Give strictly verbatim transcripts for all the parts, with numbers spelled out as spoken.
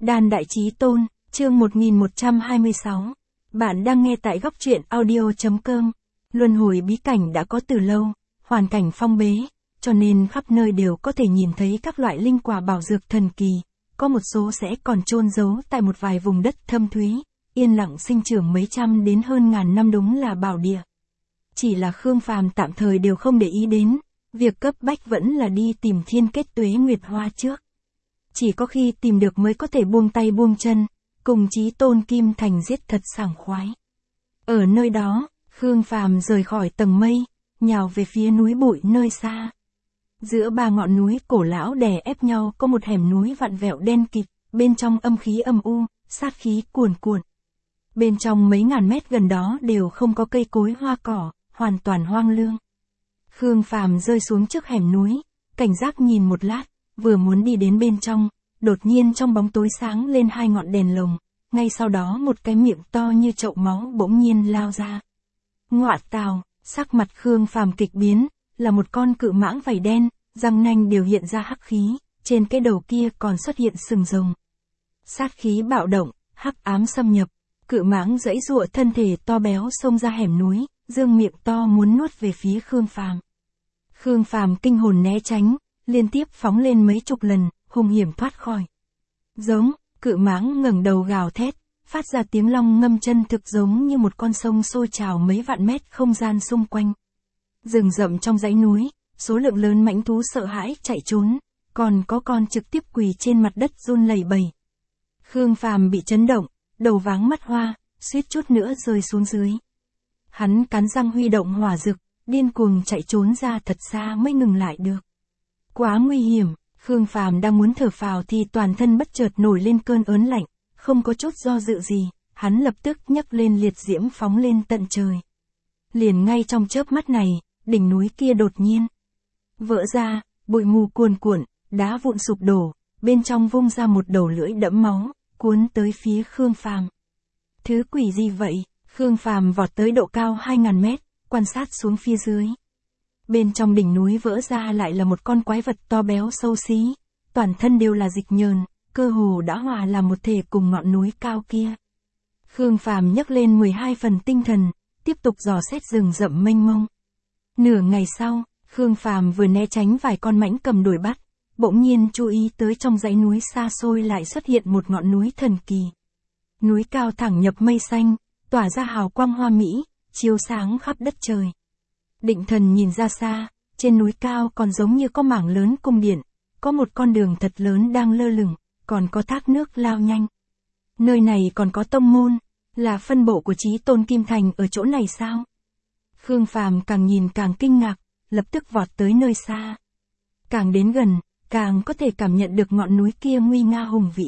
Đàn Đại Chí Tôn, chương một nghìn một trăm hai mươi sáu. Bạn đang nghe tại góc truyện audio.com. Luân hồi bí cảnh đã có từ lâu, hoàn cảnh phong bế, cho nên khắp nơi đều có thể nhìn thấy các loại linh quả bảo dược thần kỳ, có một số sẽ còn chôn giấu tại một vài vùng đất thâm thúy, yên lặng sinh trưởng mấy trăm đến hơn ngàn năm, đúng là bảo địa. Chỉ là Khương Phàm tạm thời đều không để ý đến, việc cấp bách vẫn là đi tìm Thiên Kết Tuế Nguyệt Hoa trước. Chỉ có khi tìm được mới có thể buông tay buông chân, cùng Chí Tôn Kim Thành giết thật sảng khoái. Ở nơi đó, Khương Phàm rời khỏi tầng mây, nhào về phía núi bụi nơi xa. Giữa ba ngọn núi cổ lão đè ép nhau có một hẻm núi vặn vẹo đen kịt, bên trong âm khí âm u, sát khí cuồn cuộn. Bên trong mấy ngàn mét gần đó đều không có cây cối hoa cỏ, hoàn toàn hoang lương. Khương Phàm rơi xuống trước hẻm núi, cảnh giác nhìn một lát, vừa muốn đi đến bên trong, đột nhiên trong bóng tối sáng lên hai ngọn đèn lồng, ngay sau đó một cái miệng to như chậu máu bỗng nhiên lao ra. Ngọa tào, sắc mặt Khương Phàm kịch biến, là một con cự mãng vảy đen, răng nanh đều hiện ra hắc khí, trên cái đầu kia còn xuất hiện sừng rồng. Sát khí bạo động, hắc ám xâm nhập, cự mãng giãy giụa thân thể to béo xông ra hẻm núi, dương miệng to muốn nuốt về phía Khương Phàm. Khương Phàm kinh hồn né tránh, liên tiếp phóng lên mấy chục lần, hung hiểm thoát khỏi. Giống, cự mãng ngẩng đầu gào thét, phát ra tiếng long ngâm chân thực giống như một con sông sôi trào mấy vạn mét không gian xung quanh. Rừng rậm trong dãy núi, số lượng lớn mãnh thú sợ hãi chạy trốn, còn có con trực tiếp quỳ trên mặt đất run lẩy bẩy. Khương Phàm bị chấn động, đầu váng mắt hoa, suýt chút nữa rơi xuống dưới. Hắn cắn răng huy động hỏa dực, điên cuồng chạy trốn ra thật xa mới ngừng lại được. Quá nguy hiểm, Khương Phàm đang muốn thở phào thì toàn thân bất chợt nổi lên cơn ớn lạnh, không có chút do dự gì, hắn lập tức nhấc lên liệt diễm phóng lên tận trời. Liền ngay trong chớp mắt này, đỉnh núi kia đột nhiên vỡ ra, bụi mù cuồn cuộn, đá vụn sụp đổ, bên trong vung ra một đầu lưỡi đẫm máu, cuốn tới phía Khương Phàm. Thứ quỷ gì vậy? Khương Phàm vọt tới độ cao hai ngàn mét, quan sát xuống phía dưới. Bên trong đỉnh núi vỡ ra lại là một con quái vật to béo xấu xí, toàn thân đều là dịch nhờn, cơ hồ đã hòa làm một thể cùng ngọn núi cao kia. Khương Phàm nhấc lên mười hai phần tinh thần, tiếp tục dò xét rừng rậm mênh mông. Nửa ngày sau, Khương Phàm vừa né tránh vài con mãnh cầm đuổi bắt, bỗng nhiên chú ý tới trong dãy núi xa xôi lại xuất hiện một ngọn núi thần kỳ. Núi cao thẳng nhập mây xanh, tỏa ra hào quang hoa mỹ, chiếu sáng khắp đất trời. Định Thần nhìn ra xa, trên núi cao còn giống như có mảng lớn cung điện, có một con đường thật lớn đang lơ lửng, còn có thác nước lao nhanh. Nơi này còn có tông môn, là phân bộ của Chí Tôn Kim Thành ở chỗ này sao? Khương Phàm càng nhìn càng kinh ngạc, lập tức vọt tới nơi xa. Càng đến gần, càng có thể cảm nhận được ngọn núi kia nguy nga hùng vĩ.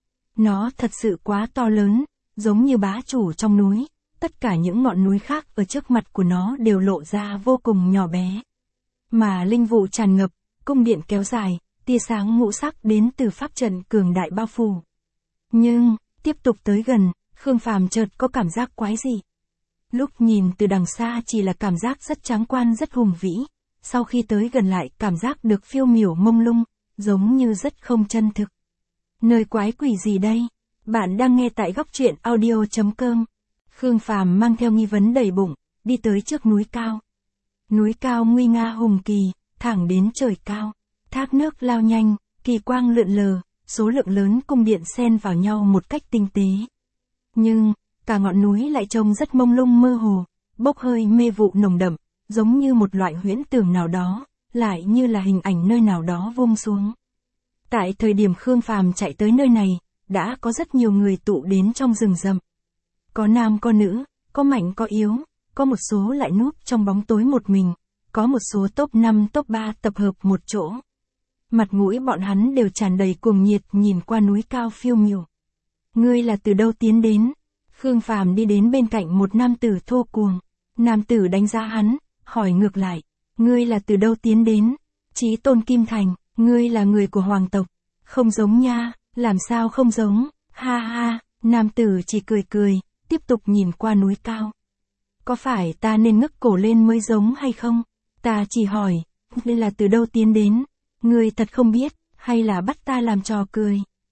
Nó thật sự quá to lớn, giống như bá chủ trong núi. Tất cả những ngọn núi khác ở trước mặt của nó đều lộ ra vô cùng nhỏ bé. Mà linh vụ tràn ngập, cung điện kéo dài, tia sáng ngũ sắc đến từ pháp trận cường đại bao phủ. Nhưng, tiếp tục tới gần, Khương Phàm chợt có cảm giác quái dị. Lúc nhìn từ đằng xa chỉ là cảm giác rất tráng quan rất hùng vĩ, sau khi tới gần lại cảm giác được phiêu miểu mông lung, giống như rất không chân thực. Nơi quái quỷ gì đây? Bạn đang nghe tại góc truyện audio.com. Khương Phàm mang theo nghi vấn đầy bụng, đi tới trước núi cao. Núi cao nguy nga hùng kỳ, thẳng đến trời cao. Thác nước lao nhanh, kỳ quang lượn lờ, số lượng lớn cung điện xen vào nhau một cách tinh tế. Nhưng, cả ngọn núi lại trông rất mông lung mơ hồ, bốc hơi mê vụ nồng đậm, giống như một loại huyễn tưởng nào đó, lại như là hình ảnh nơi nào đó vung xuống. Tại thời điểm Khương Phàm chạy tới nơi này, đã có rất nhiều người tụ đến trong rừng rậm. Có nam có nữ, có mạnh có yếu, có một số lại núp trong bóng tối một mình, có một số top năm top ba tập hợp một chỗ. Mặt mũi bọn hắn đều tràn đầy cuồng nhiệt nhìn qua núi cao phiêu miểu. Ngươi là từ đâu tiến đến? Khương Phàm đi đến bên cạnh một nam tử thô cuồng. Nam tử đánh giá hắn, hỏi ngược lại. Ngươi là từ đâu tiến đến? Chí Tôn Kim Thành, ngươi là người của hoàng tộc. Không giống nha, làm sao không giống? Ha ha, nam tử chỉ cười cười, tiếp tục nhìn qua núi cao. Có phải ta nên ngước cổ lên mới giống hay không? Ta chỉ hỏi, đây là từ đâu tiến đến? Ngươi thật không biết, hay là bắt ta làm trò cười?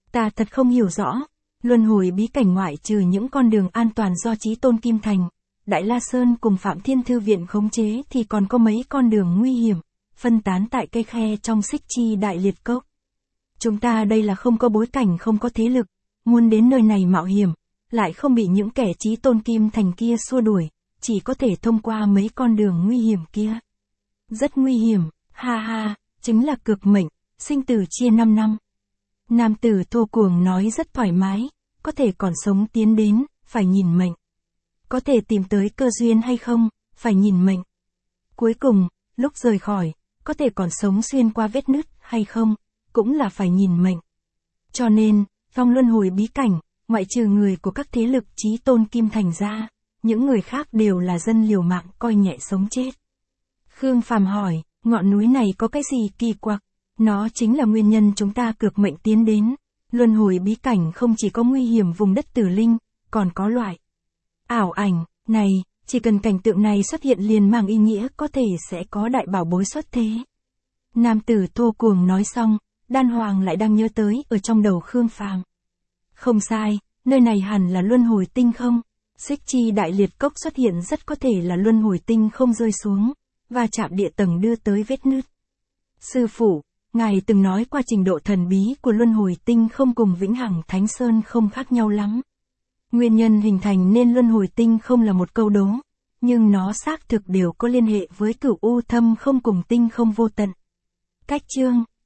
Ta thật không hiểu rõ. Luân hồi bí cảnh ngoại trừ những con đường an toàn do Chí Tôn Kim Thành, Đại La Sơn cùng Phạm Thiên Thư Viện khống chế thì còn có mấy con đường nguy hiểm, phân tán tại cây khe trong Xích Chi Đại Liệt Cốc. Chúng ta đây là không có bối cảnh, không có thế lực, muốn đến nơi này mạo hiểm, lại không bị những kẻ Chí Tôn Kim Thành kia xua đuổi, chỉ có thể thông qua mấy con đường nguy hiểm kia. Rất nguy hiểm, ha ha, chính là cược mệnh, sinh tử chia năm năm. Nam tử thô cuồng nói rất thoải mái, có thể còn sống tiến đến, phải nhìn mệnh. Có thể tìm tới cơ duyên hay không, phải nhìn mệnh. Cuối cùng, lúc rời khỏi, có thể còn sống xuyên qua vết nứt hay không, cũng là phải nhìn mệnh. Cho nên, trong luân hồi bí cảnh, ngoại trừ người của các thế lực Chí Tôn Kim Thành ra, những người khác đều là dân liều mạng coi nhẹ sống chết. Khương Phàm hỏi, ngọn núi này có cái gì kỳ quặc? Nó chính là nguyên nhân chúng ta cược mệnh tiến đến. Luân hồi bí cảnh không chỉ có nguy hiểm vùng đất tử linh, còn có loại ảo ảnh này, chỉ cần cảnh tượng này xuất hiện liền mang ý nghĩa có thể sẽ có đại bảo bối xuất thế. Nam tử thô cuồng nói xong, Đan Hoàng lại đang nhớ tới ở trong đầu Khương Phàm. Không sai, nơi này hẳn là luân hồi tinh không? Xích Chi Đại Liệt Cốc xuất hiện rất có thể là luân hồi tinh không rơi xuống, và chạm địa tầng đưa tới vết nứt. Sư phụ, ngài từng nói qua trình độ thần bí của luân hồi tinh không cùng Vĩnh Hằng Thánh Sơn không khác nhau lắm. Nguyên nhân hình thành nên luân hồi tinh không là một câu đố, nhưng nó xác thực đều có liên hệ với Cửu U Thâm không cùng tinh không vô tận. Cách chương